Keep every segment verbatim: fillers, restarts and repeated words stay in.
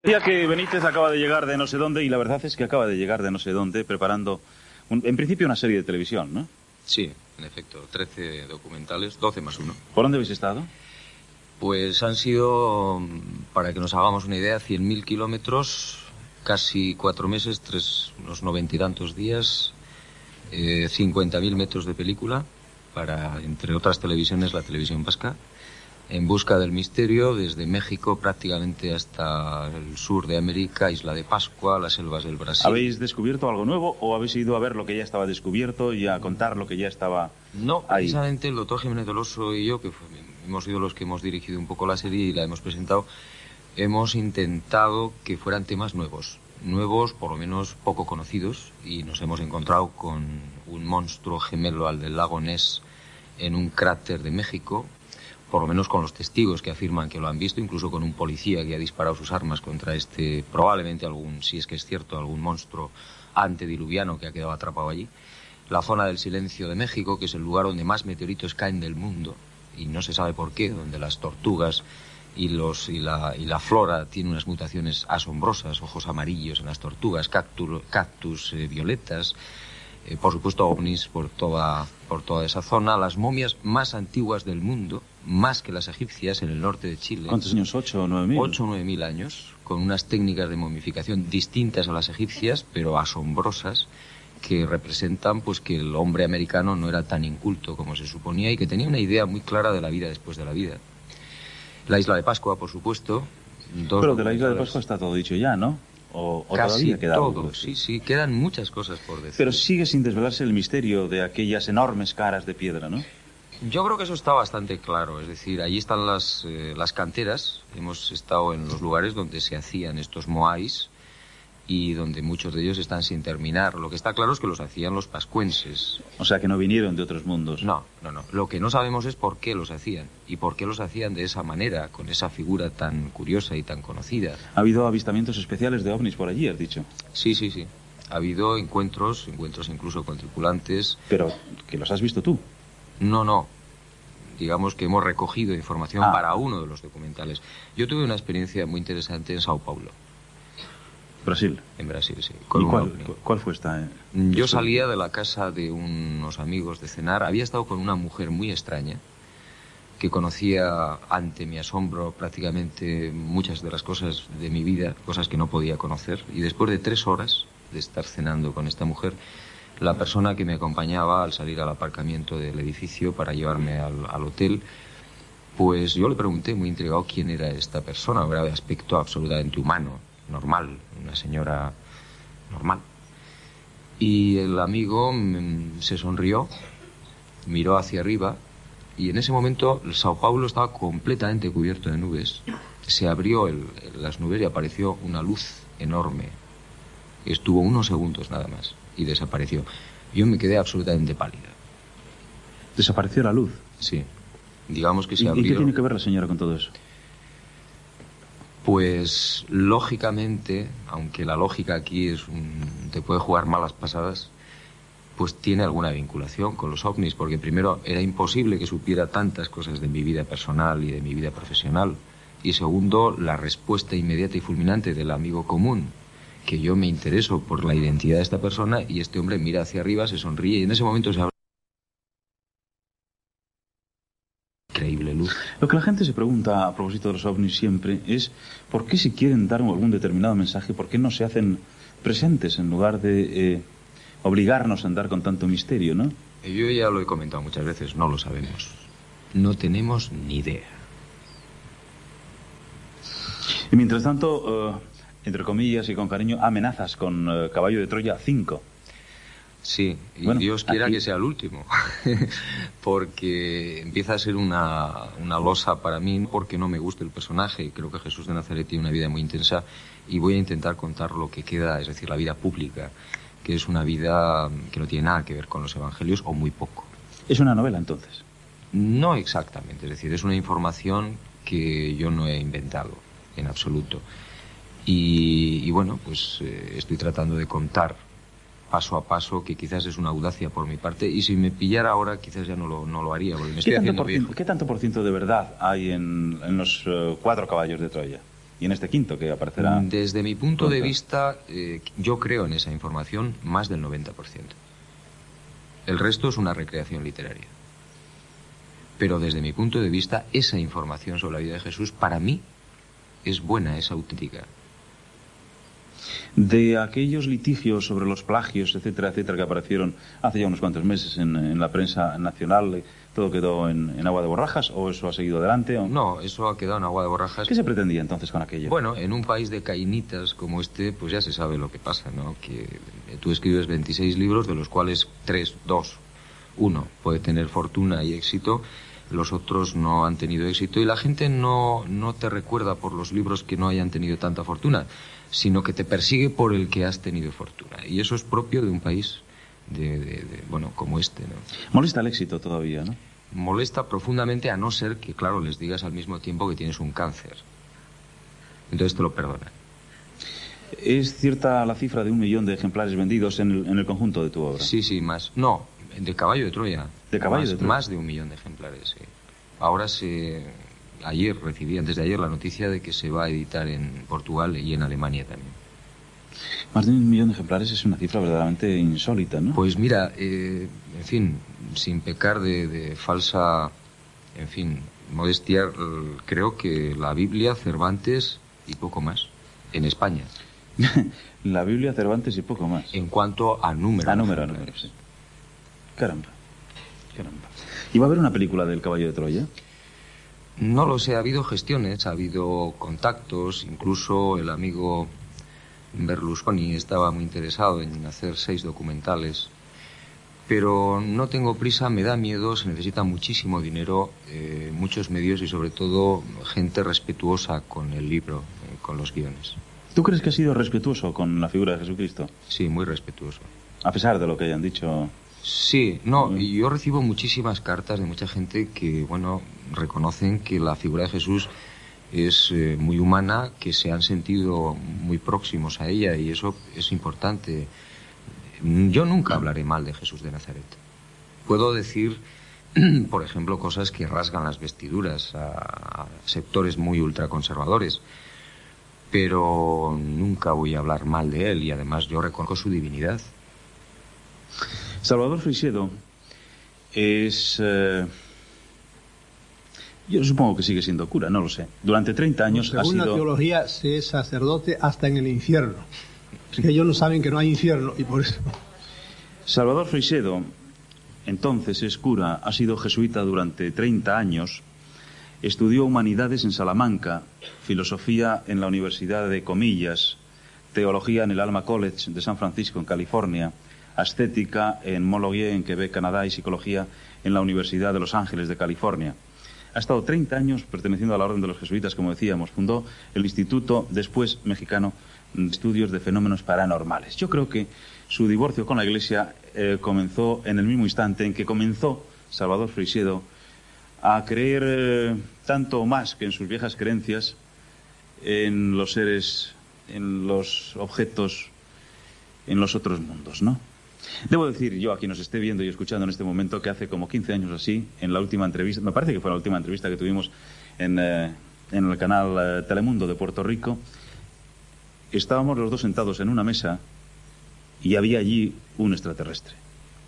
Decía que Benítez acaba de llegar de no sé dónde, y la verdad es que acaba de llegar de no sé dónde preparando, un, en principio, una serie de televisión, ¿no? Sí, en efecto, trece documentales, doce más uno. ¿Por dónde habéis estado? Pues han sido, para que nos hagamos una idea, cien mil kilómetros, casi cuatro meses, tres, unos noventa y tantos días, eh, cincuenta mil metros de película, para, entre otras televisiones, la televisión vasca, en busca del misterio, desde México prácticamente hasta el sur de América, Isla de Pascua, las selvas del Brasil. ¿Habéis descubierto algo nuevo o habéis ido a ver lo que ya estaba descubierto y a contar lo que ya estaba No, ahí? precisamente el doctor Jiménez del Oso y yo, que fue, hemos sido los que hemos dirigido un poco la serie y la hemos presentado, hemos intentado que fueran temas nuevos, nuevos, por lo menos poco conocidos, y nos hemos encontrado con un monstruo gemelo al del lago Ness en un cráter de México, por lo menos con los testigos que afirman que lo han visto, incluso con un policía que ha disparado sus armas contra este, probablemente algún, si es que es cierto, algún monstruo antediluviano que ha quedado atrapado allí. La zona del silencio de México, que es el lugar donde más meteoritos caen del mundo, y no se sabe por qué, donde las tortugas y, los, y, la, y la flora tienen unas mutaciones asombrosas, ojos amarillos en las tortugas, cactus, cactus eh, violetas, eh, por supuesto ovnis por toda, por toda esa zona, las momias más antiguas del mundo, más que las egipcias, en el norte de Chile. ¿Cuántos años? ¿Ocho o nueve mil? Ocho o nueve mil años, con unas técnicas de momificación distintas a las egipcias, pero asombrosas, que representan pues que el hombre americano no era tan inculto como se suponía y que tenía una idea muy clara de la vida después de la vida. La isla de Pascua, por supuesto. Dos Pero de la isla de Pascua está todo dicho ya, ¿no? O, o Casi todavía queda todo, algo. sí, sí, quedan muchas cosas por decir. Pero sigue sin desvelarse el misterio de aquellas enormes caras de piedra, ¿no? Yo creo que eso está bastante claro, es decir, allí están las, eh, las canteras, hemos estado en los lugares donde se hacían estos moais y donde muchos de ellos están sin terminar. Lo que está claro es que los hacían los pascuenses. O sea, que no vinieron de otros mundos. No, no, no. Lo que no sabemos es por qué los hacían y por qué los hacían de esa manera, con esa figura tan curiosa y tan conocida. ¿Ha habido avistamientos especiales de ovnis por allí, has dicho? Sí, sí, sí. Ha habido encuentros, encuentros incluso con tripulantes. Pero, ¿que los has visto tú? No, no. Digamos que hemos recogido información ah. para uno de los documentales. Yo tuve una experiencia muy interesante en Sao Paulo. Brasil. En Brasil, sí. ¿Y cuál, cuál fue esta? Eh, Yo salía de la casa de unos amigos de cenar. Había estado con una mujer muy extraña que conocía, ante mi asombro, prácticamente muchas de las cosas de mi vida, cosas que no podía conocer. Y después de tres horas de estar cenando con esta mujer, la persona que me acompañaba al salir al aparcamiento del edificio para llevarme al, al hotel, pues yo le pregunté, muy intrigado, quién era esta persona. Era de aspecto absolutamente humano, normal, una señora normal. Y el amigo mm, se sonrió, miró hacia arriba, y en ese momento el Sao Paulo estaba completamente cubierto de nubes. Se abrió el, las nubes y apareció una luz enorme. Estuvo unos segundos nada más y desapareció. Yo me quedé absolutamente pálida. ¿Desapareció la luz? Sí. Digamos que se ¿Y, abrió... ¿Y qué tiene que ver la señora con todo eso? Pues, lógicamente, aunque la lógica aquí es un, te puede jugar malas pasadas, pues tiene alguna vinculación con los ovnis, porque primero era imposible que supiera tantas cosas de mi vida personal y de mi vida profesional, y segundo, la respuesta inmediata y fulminante del amigo común, que yo me intereso por la identidad de esta persona, y este hombre mira hacia arriba, se sonríe, y en ese momento se abre increíble luz. Lo que la gente se pregunta a propósito de los ovnis siempre es ¿por qué si quieren dar algún determinado mensaje, por qué no se hacen presentes en lugar de eh, obligarnos a andar con tanto misterio, ¿no? Yo ya lo he comentado muchas veces, no lo sabemos. No tenemos ni idea. Y mientras tanto, uh, entre comillas y con cariño, amenazas con uh, Caballo de Troya cinco. Sí, y bueno, Dios quiera aquí... que sea el último, porque empieza a ser una, una losa para mí, porque no me gusta el personaje. Creo que Jesús de Nazaret tiene una vida muy intensa y voy a intentar contar lo que queda, es decir, la vida pública, que es una vida que no tiene nada que ver con los evangelios o muy poco. ¿Es una novela entonces? No exactamente, es decir, es una información que yo no he inventado en absoluto. Y, y bueno, pues eh, estoy tratando de contar paso a paso, que quizás es una audacia por mi parte, y si me pillara ahora quizás ya no lo, no lo haría, porque me estoy ¿Qué tanto, haciendo por ciento, viejo. ¿Qué tanto por ciento de verdad hay en, en los uh, cuatro caballos de Troya? y en este quinto que aparecerá. Desde mi punto de vista, eh, yo creo en esa información más del noventa por ciento. El resto es una recreación literaria. Pero desde mi punto de vista, esa información sobre la vida de Jesús, para mí, es buena, es auténtica. De aquellos litigios sobre los plagios, etcétera, etcétera, que aparecieron hace ya unos cuantos meses en, en la prensa nacional, ¿todo quedó en, en agua de borrajas o eso ha seguido adelante? ¿O? No, eso ha quedado en agua de borrajas. ¿Qué se pretendía entonces con aquello? Bueno, en un país de cainitas como este, pues ya se sabe lo que pasa, ¿no? Que tú escribes veintiséis libros, de los cuales tres, dos, uno puede tener fortuna y éxito, los otros no han tenido éxito y la gente no, no te recuerda por los libros que no hayan tenido tanta fortuna, sino que te persigue por el que has tenido fortuna. Y eso es propio de un país de, de, de bueno, como este, ¿no? Molesta el éxito todavía, ¿no? Molesta profundamente, a no ser que, claro, les digas al mismo tiempo que tienes un cáncer. Entonces te lo perdonan. ¿Es cierta la cifra de un millón de ejemplares vendidos en el, en el conjunto de tu obra? Sí, sí, más. No, de Caballo de Troya. ¿De Caballo más, de Troya? Más de un millón de ejemplares, sí. Ahora se... Ayer recibí, antes de ayer, la noticia de que se va a editar en Portugal y en Alemania también. Más de un millón de ejemplares es una cifra verdaderamente insólita, ¿no? Pues mira, eh, en fin, sin pecar de, de falsa, en fin, modestia, creo que la Biblia, Cervantes y poco más, en España. La Biblia, Cervantes y poco más. En cuanto a número. A número, a número, sí. Caramba, caramba. ¿Y va a haber una película del Caballo de Troya? No lo sé, ha habido gestiones, ha habido contactos, incluso el amigo Berlusconi estaba muy interesado en hacer seis documentales, pero no tengo prisa, me da miedo, se necesita muchísimo dinero, eh, muchos medios y sobre todo gente respetuosa con el libro, eh, con los guiones. ¿Tú crees que ha sido respetuoso con la figura de Jesucristo? Sí, muy respetuoso. A pesar de lo que hayan dicho... Sí, no, y yo recibo muchísimas cartas de mucha gente que, bueno, reconocen que la figura de Jesús es eh, muy humana, que se han sentido muy próximos a ella y eso es importante. Yo nunca hablaré mal de Jesús de Nazaret. Puedo decir, por ejemplo, cosas que rasgan las vestiduras a, a sectores muy ultraconservadores, pero nunca voy a hablar mal de él y además yo reconozco su divinidad. Salvador Freixedo es... Eh, yo supongo que sigue siendo cura, no lo sé. Durante treinta años no, ha según sido... la teología se es sacerdote hasta en el infierno. Es que ellos no saben que no hay infierno y por eso... Salvador Freixedo, entonces es cura, ha sido jesuita durante treinta años, estudió humanidades en Salamanca, filosofía en la Universidad de Comillas, teología en el Alma College de San Francisco, en California, ascética en Mont-Laurier, en Quebec, Canadá, y psicología en la Universidad de Los Ángeles de California. Ha estado treinta años perteneciendo a la Orden de los Jesuitas, como decíamos. Fundó el Instituto, después mexicano, de Estudios de Fenómenos Paranormales. Yo creo que su divorcio con la Iglesia eh, comenzó en el mismo instante en que comenzó Salvador Freixedo a creer eh, tanto o más que en sus viejas creencias en los seres, en los objetos, en los otros mundos, ¿no? Debo decir yo, a quien nos esté viendo y escuchando en este momento, que hace como quince años así, en la última entrevista, me parece que fue la última entrevista que tuvimos en, eh, en el canal eh, Telemundo de Puerto Rico, estábamos los dos sentados en una mesa y había allí un extraterrestre.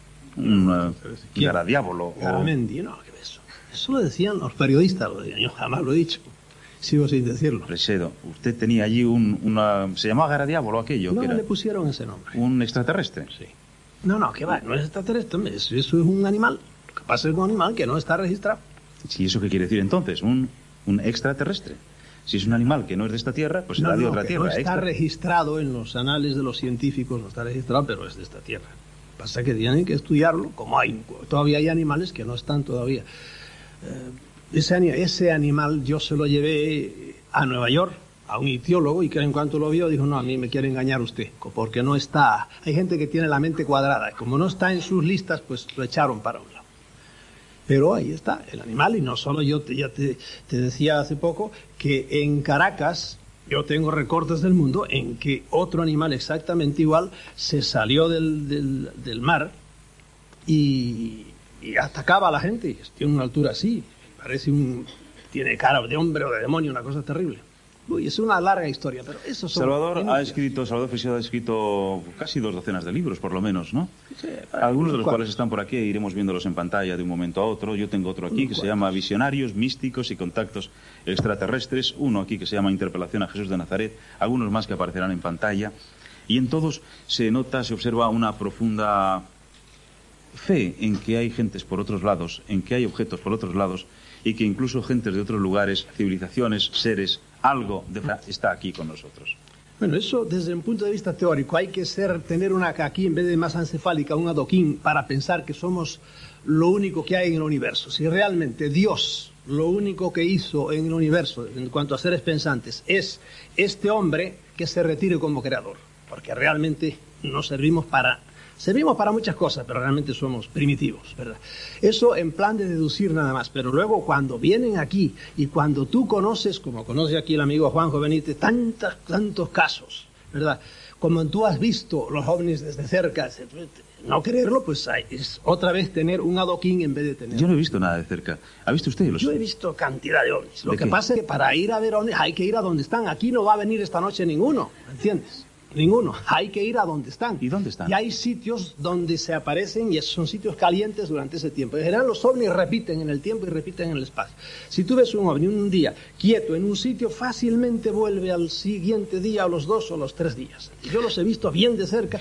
Un uh, garadiábolo. Garamendi, no, ¿qué es eso? Eso lo decían los periodistas, lo decían, yo jamás lo he dicho. Sigo sin decirlo. Freixedo, usted tenía allí un, una... ¿Se llamaba garadiábolo aquello? No, que era le pusieron ese nombre. ¿Un extraterrestre? Sí. No, no, que va, no es extraterrestre, eso, eso es un animal. Lo que pasa es un animal que no está registrado. Sí, ¿eso qué quiere decir entonces? Un, un extraterrestre. Si es un animal que no es de esta tierra, pues será no, de no, otra que tierra. No está extra... registrado en los anales de los científicos, no está registrado, pero es de esta tierra. Pasa que tienen que estudiarlo, como hay, todavía hay animales que no están todavía. Eh, ese, ese animal yo se lo llevé a Nueva York, a un ictiólogo, y que en cuanto lo vio dijo, no, a mí me quiere engañar usted, porque no está, hay gente que tiene la mente cuadrada, como no está en sus listas, pues lo echaron para un lado. Pero ahí está el animal, y no solo yo, te, ya te, te decía hace poco, que en Caracas yo tengo recortes del mundo en que otro animal exactamente igual se salió del, del, del mar y, y atacaba a la gente, tiene una altura así, parece un, tiene cara de hombre o de demonio, una cosa terrible. Uy, es una larga historia, pero eso son Salvador denuncias. ha escrito, Salvador Freixedo ha escrito casi dos docenas de libros, por lo menos, ¿no? Sí, Algunos de los ¿cuál? cuales están por aquí, e iremos viéndolos en pantalla de un momento a otro. Yo tengo otro aquí que se llama Visionarios, Místicos y Contactos Extraterrestres, uno aquí que se llama Interpelación a Jesús de Nazaret, algunos más que aparecerán en pantalla. Y en todos se nota, se observa una profunda fe en que hay gentes por otros lados, en que hay objetos por otros lados, y que incluso gentes de otros lugares, civilizaciones, seres, algo de está aquí con nosotros. Bueno, eso desde un punto de vista teórico, hay que ser, tener una aquí en vez de masa encefálica, un adoquín para pensar que somos lo único que hay en el universo. Si realmente Dios, lo único que hizo en el universo, en cuanto a seres pensantes, es este hombre, que se retire como creador, porque realmente no servimos para... Servimos para muchas cosas, pero realmente somos primitivos, ¿verdad? Eso en plan de deducir nada más, pero luego cuando vienen aquí y cuando tú conoces, como conoce aquí el amigo Juanjo Benítez, tantos, tantos casos, ¿verdad? Como tú has visto los ovnis desde cerca, no creerlo, pues es otra vez tener un adoquín en vez de tener... Yo no he visto nada de cerca. ¿Ha visto usted los Yo he ovnis? visto cantidad de ovnis. Lo ¿De que qué? pasa es que para ir a ver ovnis hay que ir a donde están. Aquí no va a venir esta noche ninguno, ¿entiendes? Ninguno. Hay que ir a donde están. ¿Y dónde están? Y hay sitios donde se aparecen y son sitios calientes durante ese tiempo. En general los ovnis repiten en el tiempo y repiten en el espacio. Si tú ves un ovni un día quieto en un sitio, fácilmente vuelve al siguiente día, a los dos o los tres días. Yo los he visto bien de cerca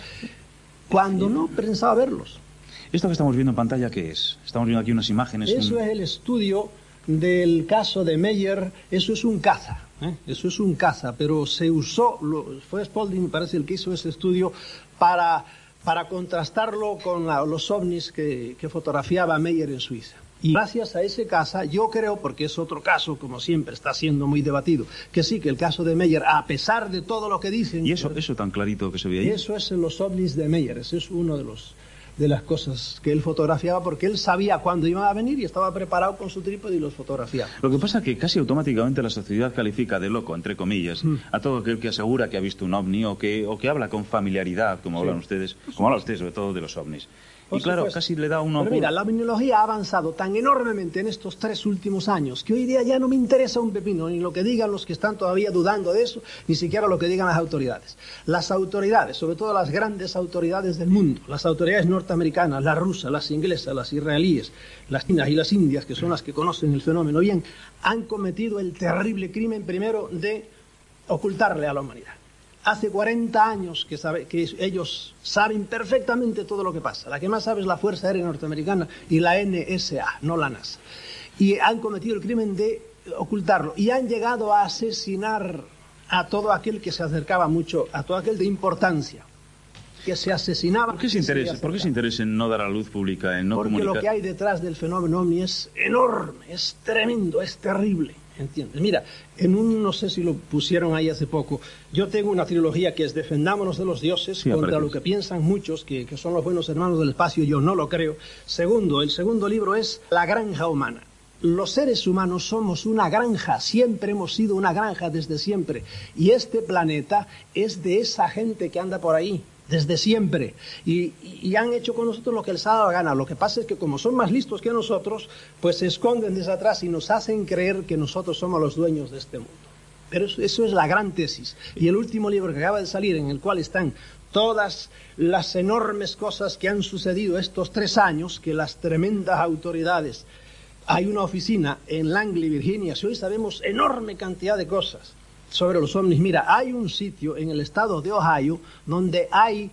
cuando no pensaba verlos. ¿Esto que estamos viendo en pantalla qué es? Estamos viendo aquí unas imágenes... Eso en- es el estudio del caso de Meyer. Eso es un caza. ¿eh? Eso es un caza, pero se usó, lo, fue Spalding, me parece, el que hizo ese estudio para, para contrastarlo con la, los ovnis que, que fotografiaba Meyer en Suiza. Y gracias a ese caza, yo creo, porque es otro caso, como siempre, está siendo muy debatido, que sí, que el caso de Meyer, a pesar de todo lo que dicen... ¿Y eso, eso tan clarito que se ve ahí? Eso es en los ovnis de Meyer, ese es uno de los... de las cosas que él fotografiaba, porque él sabía cuándo iban a venir y estaba preparado con su trípode y los fotografiaba. Lo que pasa es que casi automáticamente la sociedad califica de loco, entre comillas, Mm. a todo aquel que asegura que ha visto un ovni o que, o que habla con familiaridad, como Sí. hablan ustedes, como habla usted sobre todo de los ovnis. Por Y claro, supuesto. casi le da uno... Pero mira, la ovniología ha avanzado tan enormemente en estos tres últimos años que hoy día ya no me interesa un pepino, ni lo que digan los que están todavía dudando de eso, ni siquiera lo que digan las autoridades. Las autoridades, sobre todo las grandes autoridades del mundo, las autoridades norteamericanas, las rusas, las inglesas, las israelíes, las chinas y las indias, que son las que conocen el fenómeno bien, han cometido el terrible crimen primero de ocultarle a la humanidad. Hace cuarenta años que, sabe, que ellos saben perfectamente todo lo que pasa. La que más sabe es la Fuerza Aérea Norteamericana y la N S A, no la NASA. Y han cometido el crimen de ocultarlo. Y han llegado a asesinar a todo aquel que se acercaba mucho, a todo aquel de importancia, que se asesinaba. ¿Por qué se interesa, ¿por qué se interesa en no dar a luz pública, en no Porque comunicar? lo que hay detrás del fenómeno ovni es enorme, es tremendo, es terrible. ¿Entiendes? Mira, en un, no sé si lo pusieron ahí hace poco, yo tengo una trilogía que es Defendámonos de los dioses, Sí, contra aparece. lo que piensan muchos, que, que son los buenos hermanos del espacio, yo no lo creo. Segundo, el segundo libro es La granja humana. Los seres humanos somos una granja, siempre hemos sido una granja desde siempre. Y este planeta es de esa gente que anda por ahí, desde siempre. Y, y, y han hecho con nosotros lo que les ha dado la gana. Lo que pasa es que como son más listos que nosotros, pues se esconden desde atrás y nos hacen creer que nosotros somos los dueños de este mundo. Pero eso, eso es la gran tesis. Y el último libro que acaba de salir, en el cual están todas las enormes cosas que han sucedido estos tres años, que las tremendas autoridades... Hay una oficina en Langley, Virginia, si hoy sabemos enorme cantidad de cosas sobre los ovnis. Mira, hay un sitio en el estado de Ohio donde hay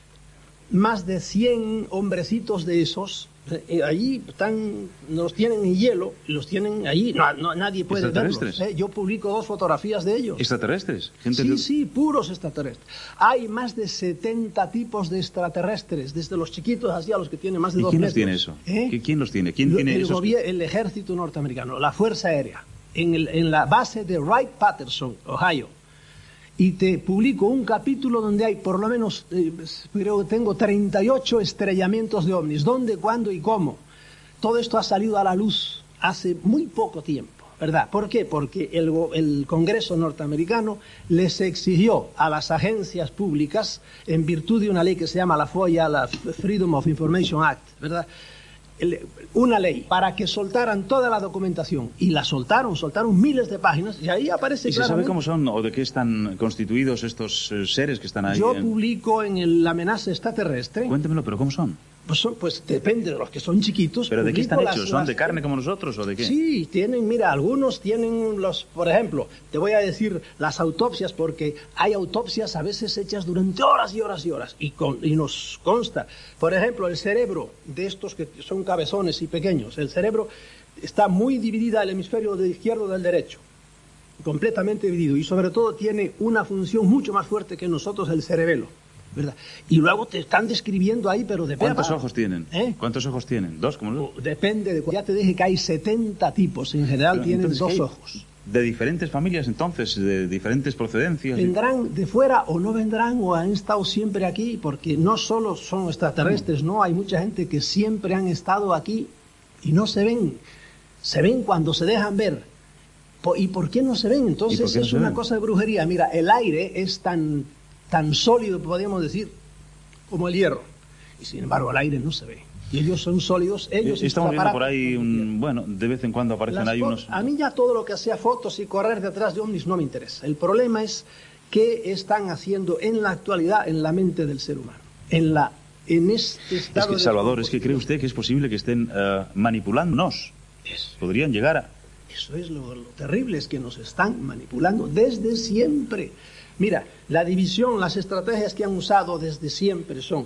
más de cien hombrecitos de esos. Eh, allí están, los tienen en hielo, los tienen allí, no, no, nadie puede verlos. ¿Extraterrestres? Eh, yo publico dos fotografías de ellos. ¿Extraterrestres? Gente Sí, de- sí, puros extraterrestres. Hay más de setenta tipos de extraterrestres, desde los chiquitos hacia los que tienen más de ¿Y dos quién metros. los tiene eso? ¿Eh? ¿Qui- ¿Quién los tiene? ¿Quién Lo- tiene el, esos? gobier- el ejército norteamericano, la Fuerza Aérea, en, el- en la base de Wright-Patterson, Ohio. Y te publico un capítulo donde hay por lo menos, eh, creo que tengo treinta y ocho estrellamientos de ovnis. ¿Dónde, cuándo y cómo? Todo esto ha salido a la luz hace muy poco tiempo, ¿verdad? ¿Por qué? Porque el, go- el Congreso norteamericano les exigió a las agencias públicas, en virtud de una ley que se llama la FOIA, la Freedom of Information Act, ¿verdad?, el, una ley para que soltaran toda la documentación, y la soltaron, soltaron miles de páginas, y ahí aparece ¿Y se claramente. sabe cómo son o de qué están constituidos estos eh, seres que están ahí? Yo en... publico en el, la amenaza extraterrestre. Cuéntemelo, pero ¿cómo son? Pues, son, pues depende de los que son chiquitos. ¿Pero de qué están las, hechos? ¿Son las... de carne como nosotros o de qué? Sí, tienen, mira, algunos tienen los, por ejemplo, te voy a decir las autopsias, porque hay autopsias a veces hechas durante horas y horas y horas, y, con, y nos consta, por ejemplo, el cerebro de estos que son cabezones y pequeños, el cerebro está muy dividida el hemisferio del izquierdo del derecho, completamente dividido, y sobre todo tiene una función mucho más fuerte que nosotros, el cerebelo, ¿verdad? Y luego te están describiendo ahí, pero de ¿Cuántos peba. ojos tienen? ¿Eh? ¿Cuántos ojos tienen? ¿Dos? Como no? Depende de... Ya te dije que hay setenta tipos, en general Pero, tienen entonces, dos ¿qué hay? ojos. ¿De diferentes familias entonces? ¿De diferentes procedencias? Vendrán de fuera o no vendrán, o han estado siempre aquí, porque no solo son extraterrestres, no, hay mucha gente que siempre han estado aquí y no se ven. Se ven cuando se dejan ver. ¿Y por qué no se ven? Entonces no es se una ven? cosa de brujería. Mira, el aire es tan, tan sólido, podríamos decir, como el hierro. Y sin embargo, el aire no se ve. Y ellos son sólidos. Ellos Eh, Estamos sus viendo por aparatos ahí, son un, bueno, de vez en cuando aparecen Las ahí fo- unos... A mí ya todo lo que sea fotos y correr detrás de ovnis no me interesa. El problema es qué están haciendo en la actualidad en la mente del ser humano. En la en este Es estado que, de Salvador, es que cree descomposición. usted que es posible que estén eh, manipulándonos. Eso, Podrían llegar a... eso es lo, lo terrible, es que nos están manipulando desde siempre. Mira, la división, las estrategias que han usado desde siempre son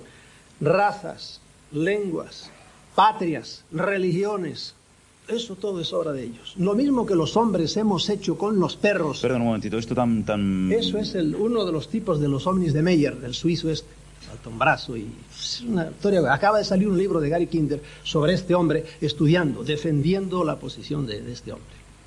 razas, lenguas, patrias, religiones. Eso todo es obra de ellos. Lo mismo que los hombres hemos hecho con los perros. Perdón un momentito, esto tan... tan... Eso es el, uno de los tipos de los ovnis de Meyer, del suizo este. Salta un brazo y es una historia. Acaba de salir un libro de Gary Kinder sobre este hombre, estudiando, defendiendo la posición de, de este hombre.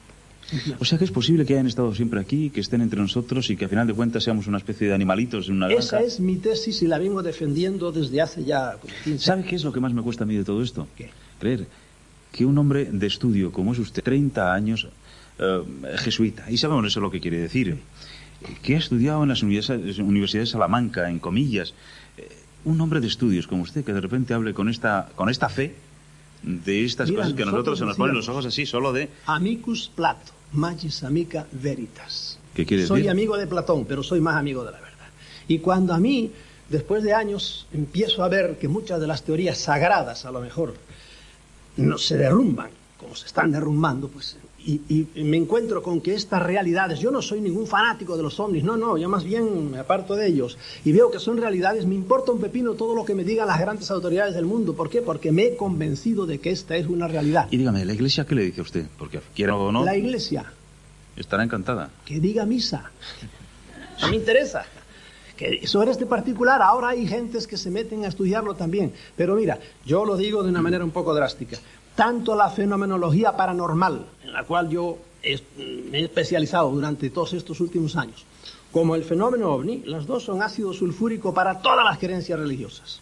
O sea que es posible que hayan estado siempre aquí, que estén entre nosotros y que a final de cuentas seamos una especie de animalitos en una granja. Esa es mi tesis y la vengo defendiendo desde hace ya como quince años. ¿Sabe qué es lo que más me cuesta a mí de todo esto? ¿Qué? Creer que un hombre de estudio como es usted, treinta años, eh, jesuita, y sabemos eso lo que quiere decir, que ha estudiado en las universidades, universidades de Salamanca, en comillas, eh, un hombre de estudios como usted, que de repente hable con esta, con esta fe de estas Mira, cosas que a nosotros nosotros se nos ponen los decíamos, ojos así, solo de... Amicus Plato, magis amica veritas. ¿Qué quiere Soy decir? amigo de Platón, pero soy más amigo de la verdad. Y cuando a mí, después de años, empiezo a ver que muchas de las teorías sagradas, a lo mejor, no se derrumban, como se están derrumbando, pues, y, y- y me encuentro con que estas realidades, yo no soy ningún fanático de los ovnis, no, no, yo más bien me aparto de ellos, y veo que son realidades, me importa un pepino todo lo que me digan las grandes autoridades del mundo. ¿Por qué? Porque me he convencido de que esta es una realidad. Y dígame, ¿la iglesia qué le dice a usted? Porque quiera o no, La iglesia, estará encantada. que diga misa. No me interesa. Que sobre este particular, ahora hay gentes que se meten a estudiarlo también. Pero mira, yo lo digo de una manera un poco drástica. Tanto la fenomenología paranormal, en la cual yo he- me he especializado durante todos estos últimos años, como el fenómeno ovni, las dos son ácido sulfúrico para todas las creencias religiosas.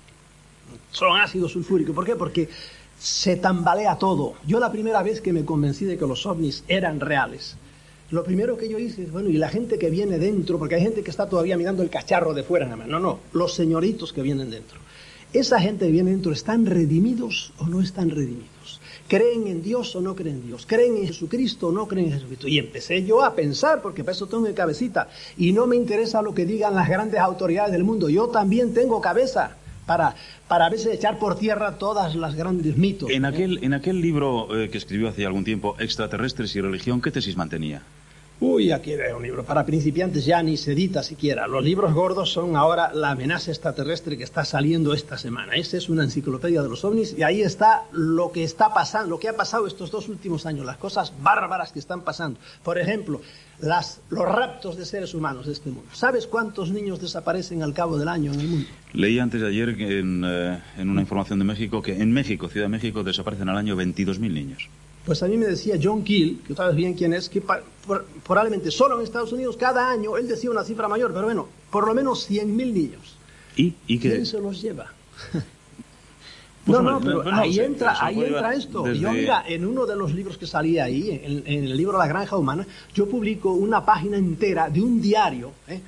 Son ácido sulfúrico. ¿Por qué? Porque se tambalea todo. Yo la primera vez que me convencí de que los ovnis eran reales, lo primero que yo hice es, bueno, y la gente que viene dentro, porque hay gente que está todavía mirando el cacharro de fuera nada más. No, no, los señoritos que vienen dentro. Esa gente que viene dentro, ¿están redimidos o no están redimidos? ¿Creen en Dios o no creen en Dios? ¿Creen en Jesucristo o no creen en Jesucristo? Y empecé yo a pensar, porque para eso tengo mi cabecita, y no me interesa lo que digan las grandes autoridades del mundo. Yo también tengo cabeza para, para a veces echar por tierra todas las grandes mitos. En ¿eh? aquel, en aquel libro eh, que escribió hace algún tiempo, Extraterrestres y Religión, ¿qué tesis mantenía? Uy, aquí veo un libro. Para principiantes ya ni se edita siquiera. Los libros gordos son ahora La amenaza extraterrestre que está saliendo esta semana. Esa es una enciclopedia de los ovnis y ahí está lo que está pasando, lo que ha pasado estos dos últimos años, las cosas bárbaras que están pasando. Por ejemplo, las, los raptos de seres humanos de este mundo. ¿Sabes cuántos niños desaparecen al cabo del año en el mundo? Leí antes de ayer que en, eh, en una información de México que en México, Ciudad de México, desaparecen al año veintidós mil niños. Pues a mí me decía John Keel, que sabes bien quién es, que pa- por- probablemente solo en Estados Unidos cada año, él decía una cifra mayor, pero bueno, por lo menos cien mil niños. ¿Y, y que ¿Quién se los lleva? Pues, no, hombre, no, pero pues no ahí sé, entra, pero se ahí puede entra llevar esto. desde- Yo, mira, en uno de los libros que salía ahí, en, en el libro La Granja Humana, yo publico una página entera de un diario, ¿eh?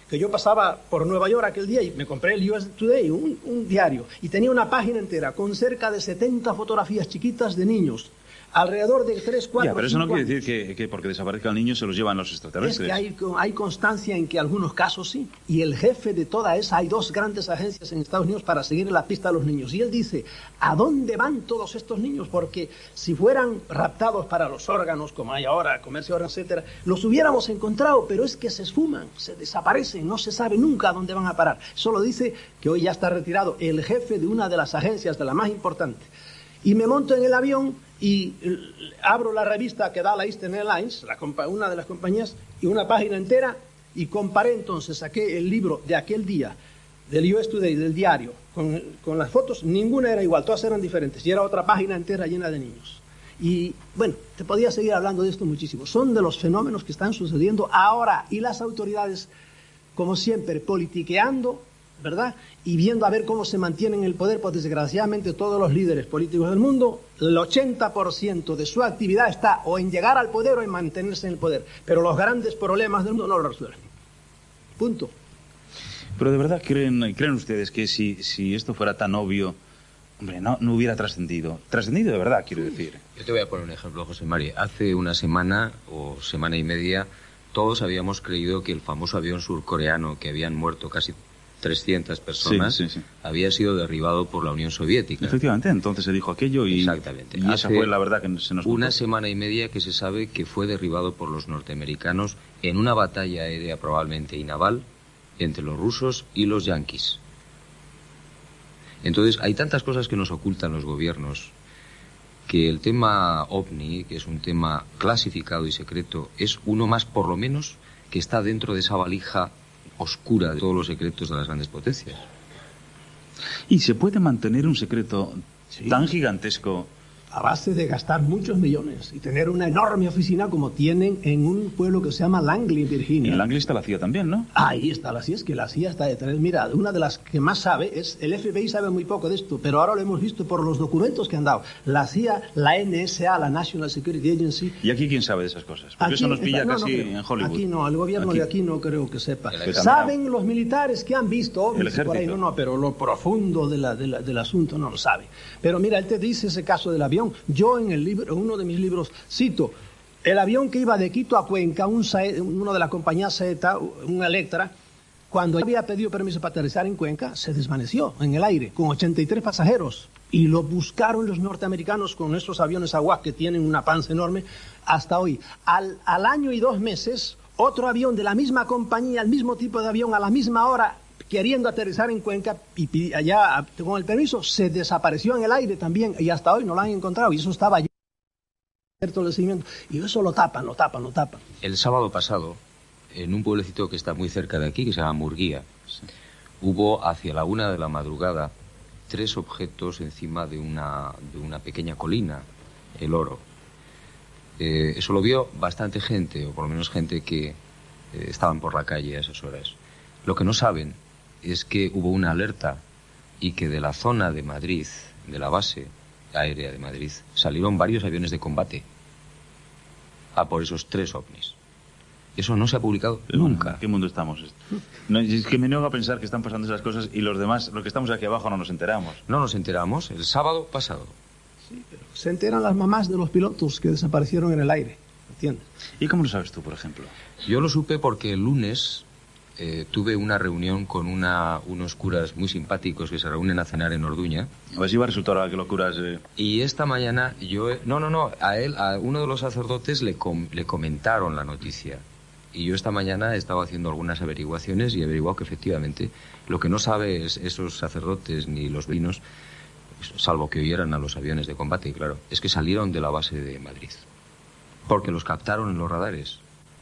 que yo pasaba por Nueva York aquel día y me compré el U S Today, un, un diario, y tenía una página entera con cerca de setenta fotografías chiquitas de niños, alrededor de tres, cuatro, Ya, pero eso no quiere años. decir que, que porque desaparezca el niño se los llevan los extraterrestres. Es que hay, hay constancia en que algunos casos sí. Y el jefe de toda esa, hay dos grandes agencias en Estados Unidos para seguir la pista a los niños. Y él dice, ¿a dónde van todos estos niños? Porque si fueran raptados para los órganos, como hay ahora, comercio de órganos, etcétera, los hubiéramos encontrado, pero es que se esfuman, se desaparecen, no se sabe nunca a dónde van a parar. Eso lo dice, que hoy ya está retirado, el jefe de una de las agencias, de la más importante. Y me monto en el avión y abro la revista que da la Eastern Airlines, la una de las compañías, y una página entera, y comparé entonces, saqué el libro de aquel día, del U S Today, del diario, con, con las fotos, ninguna era igual, todas eran diferentes, y era otra página entera llena de niños. Y bueno, te podía seguir hablando de esto muchísimo. Son de los fenómenos que están sucediendo ahora, y las autoridades, como siempre, politiqueando, ¿verdad? Y viendo a ver cómo se mantienen en el poder, pues desgraciadamente todos los líderes políticos del mundo, el ochenta por ciento de su actividad está o en llegar al poder o en mantenerse en el poder. Pero los grandes problemas del mundo no los resuelven. Punto. Pero de verdad creen, creen ustedes que si, si esto fuera tan obvio, hombre, no, no hubiera trascendido. Trascendido de verdad, quiero decir. Yo te voy a poner un ejemplo, José Mari. Hace una semana o semana y media, todos habíamos creído que el famoso avión surcoreano, que habían muerto casi trescientas personas, sí, sí, sí. había sido derribado por la Unión Soviética. Efectivamente, entonces se dijo aquello y, Exactamente. y esa fue la verdad que se nos contó. Una semana y media que se sabe que fue derribado por los norteamericanos en una batalla aérea probablemente y naval entre los rusos y los yanquis. Entonces, hay tantas cosas que nos ocultan los gobiernos que el tema OVNI, que es un tema clasificado y secreto, es uno más por lo menos que está dentro de esa valija oscura de todos los secretos de las grandes potencias. ¿Y se puede mantener un secreto Sí. tan gigantesco? A base de gastar muchos millones y tener una enorme oficina como tienen en un pueblo que se llama Langley, Virginia. En Langley está la C I A también, ¿no? Ahí está la C I A, es que la C I A está detrás. Mira, una de las que más sabe es, el F B I sabe muy poco de esto, pero ahora lo hemos visto por los documentos que han dado. La C I A, la N S A, la National Security Agency. ¿Y aquí quién sabe de esas cosas? Porque Aquí eso nos pilla está- no, no casi creo. en Hollywood. Aquí no, el gobierno Aquí. de aquí no creo que sepa. El ejército. Saben los militares que han visto ovnis El por ahí, ejército. no, no, pero lo profundo de la, de la- del asunto no lo sabe. Pero mira, él te dice ese caso del avión. Yo en el libro, uno de mis libros, cito, el avión que iba de Quito a Cuenca, un Sae- uno de la compañía Zeta, un Electra, cuando había pedido permiso para aterrizar en Cuenca, se desvaneció en el aire con ochenta y tres pasajeros. Y lo buscaron los norteamericanos con esos aviones Aguas que tienen una panza enorme hasta hoy. Al, al año y dos meses, otro avión de la misma compañía, el mismo tipo de avión, a la misma hora, queriendo aterrizar en Cuenca y pi- allá con el permiso, se desapareció en el aire también y hasta hoy no lo han encontrado. Y eso estaba allí. Cierto seguimiento. Y eso lo tapan, lo tapan, lo tapan. El sábado pasado, en un pueblecito que está muy cerca de aquí, que se llama Murguía, hubo hacia la una de la madrugada tres objetos encima de una, de una pequeña colina, el Oro. Eh, eso lo vio bastante gente, o por lo menos gente que eh, estaban por la calle a esas horas. Lo que no saben es que hubo una alerta y que de la zona de Madrid, de la base aérea de Madrid, salieron varios aviones de combate a por esos tres ovnis. Eso no se ha publicado nunca. ¿En qué mundo estamos? No, es que me niego a pensar que están pasando esas cosas y los demás, los que estamos aquí abajo, no nos enteramos. No nos enteramos el sábado pasado. Se enteran las mamás de los pilotos que desaparecieron en el aire. ¿Entiendes? ¿Y cómo lo sabes tú, por ejemplo? Yo lo supe porque el lunes eh, tuve una reunión con una, unos curas muy simpáticos que se reúnen a cenar en Orduña. A ver si va a resultar ahora que locuras... Eh... Y esta mañana yo... he- No, no, no. A él, a uno de los sacerdotes le, com- le comentaron la noticia. Y yo esta mañana he estado haciendo algunas averiguaciones y he averiguado que efectivamente lo que no saben esos sacerdotes ni los vecinos, salvo que oyeran a los aviones de combate, claro, es que salieron de la base de Madrid. Porque los captaron en los radares.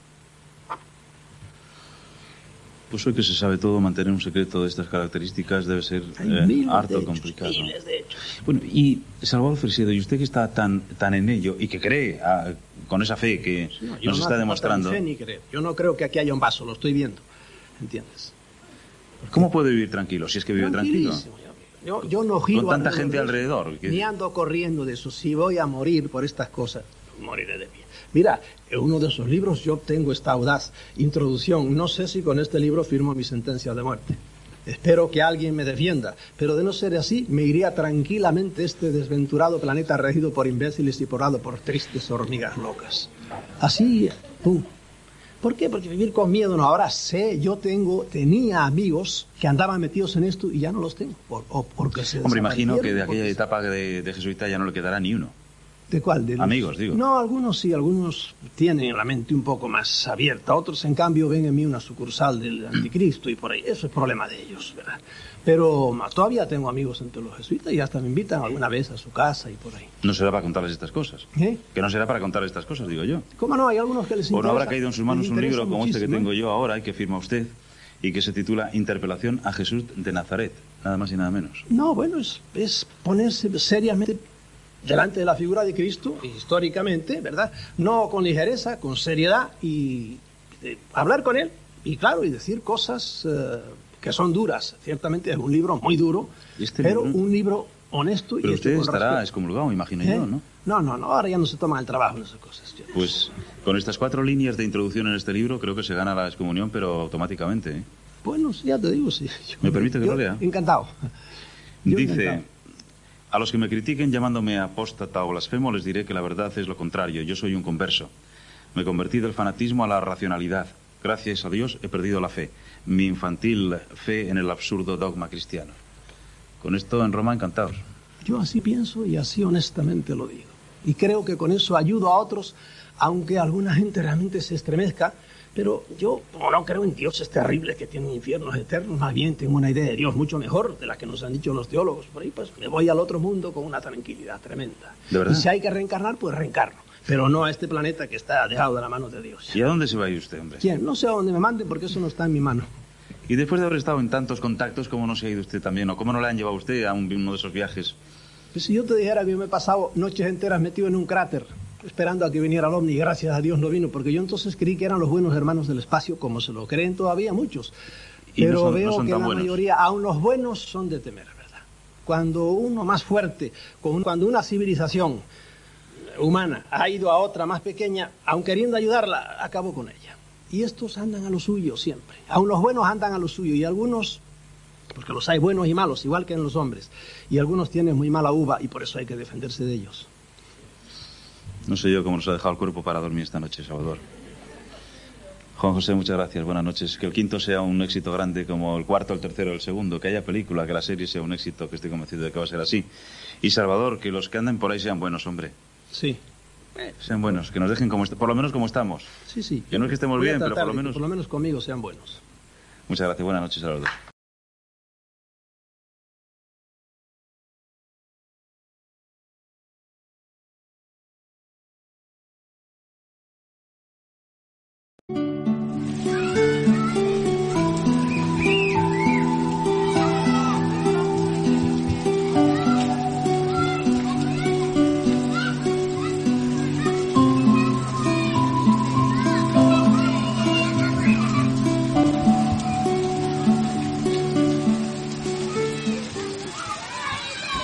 Pues hoy que se sabe todo, mantener un secreto de estas características debe ser Hay eh, miles de harto hechos, complicado. miles de hechos. Bueno, y Salvador Fresedo, y usted que está tan, tan en ello y que cree, ah, con esa fe que No, yo nos no está hace demostrando, falta ni fe ni creer. Yo no creo que aquí haya un vaso, lo estoy viendo. ¿Entiendes? ¿cómo puede vivir tranquilo? Si es que vive tranquilo. Tranquilísimo, yo, yo no giro Con tanta alrededor gente de eso, alrededor, que- ni ando corriendo de eso. Si voy a morir por estas cosas, moriré de pie. Mira, en uno de esos libros yo obtengo esta audaz introducción. No sé si con este libro firmo mi sentencia de muerte. Espero que alguien me defienda, pero de no ser así, me iría tranquilamente este desventurado planeta regido por imbéciles y porado por tristes hormigas locas. Así, pum. ¿Por qué? Porque vivir con miedo no. Ahora sé, yo tengo, tenía amigos que andaban metidos en esto y ya no los tengo. Por, o porque se Hombre, imagino que de aquella porque... etapa de, de jesuita ya no le quedará ni uno. ¿De cuál? De los... Amigos, digo. No, algunos sí, algunos tienen la mente un poco más abierta. Otros, en cambio, ven en mí una sucursal del anticristo y por ahí. Eso es problema de ellos, ¿verdad? Pero todavía tengo amigos entre los jesuitas y hasta me invitan alguna vez a su casa y por ahí. No será para contarles estas cosas. ¿Eh? Que no será para contarles estas cosas, digo yo. ¿Cómo no? Hay algunos que les interesa. O no habrá caído en sus manos un libro como este que tengo ¿eh? yo ahora y que firma usted y que se titula Interpelación a Jesús de Nazaret. Nada más y nada menos. No, bueno, es, es ponerse seriamente delante de la figura de Cristo, históricamente, ¿verdad? No con ligereza, con seriedad y eh, hablar con Él. Y claro, y decir cosas eh, que son duras. Ciertamente es un libro muy duro, ¿Y este pero libro? un libro honesto Pero y usted hecho con estará respeto. excomulgado, imagino ¿Eh? yo, ¿no? No, no, no, ahora ya no se toma el trabajo en esas cosas. Yo- Pues con estas cuatro líneas de introducción en este libro creo que se gana la excomunión, pero automáticamente, ¿eh? Bueno, sí, ya te digo, sí. Yo- ¿Me permite que yo lo lea? Encantado. Yo Dice, encantado. a los que me critiquen llamándome apóstata o blasfemo les diré que la verdad es lo contrario. Yo soy un converso. Me convertí del fanatismo a la racionalidad. Gracias a Dios he perdido la fe. Mi infantil fe en el absurdo dogma cristiano. Con esto en Roma encantados. Yo así pienso y así honestamente lo digo. Y creo que con eso ayudo a otros, aunque alguna gente realmente se estremezca. Pero yo, como no creo en dioses terribles que tienen infiernos eternos, más bien tengo una idea de Dios mucho mejor de la que nos han dicho los teólogos. Por ahí pues me voy al otro mundo con una tranquilidad tremenda. ¿De verdad? Y si hay que reencarnar, pues reencarno. Pero no a este planeta que está dejado de la mano de Dios. ¿Y a dónde se va a ir usted, hombre? ¿Quién? No sé a dónde me mande porque eso no está en mi mano. Y después de haber estado en tantos contactos, ¿cómo no se ha ido usted también? ¿O cómo no le han llevado a usted a un- uno de esos viajes? Pues si yo te dijera que yo me he pasado noches enteras metido en un cráter, esperando a que viniera el ovni, y gracias a Dios no vino, porque yo entonces creí que eran los buenos hermanos del espacio, como se lo creen todavía muchos. Y no Pero son- no veo son que tan la buenos. mayoría, aun los buenos, son de temer, ¿verdad? Cuando uno más fuerte, con- cuando una civilización humana ha ido a otra más pequeña, aun queriendo ayudarla, acabó con ella. Y estos andan a lo suyo siempre. Aun los buenos andan a lo suyo y algunos, porque los hay buenos y malos, igual que en los hombres, y algunos tienen muy mala uva y por eso hay que defenderse de ellos. No sé yo cómo nos ha dejado el cuerpo para dormir esta noche, Salvador. Juan José, muchas gracias, buenas noches. Que el quinto sea un éxito grande como el cuarto, el tercero, el segundo. Que haya película, que la serie sea un éxito, que estoy convencido de que va a ser así. Y Salvador, que los que anden por ahí sean buenos, hombre. Sí. Sean buenos, que nos dejen como est- por lo menos como estamos. Sí, sí. Que no es que estemos Voy a bien, pero tratar por lo de que menos... por lo menos conmigo sean buenos. Muchas gracias, buenas noches a los dos.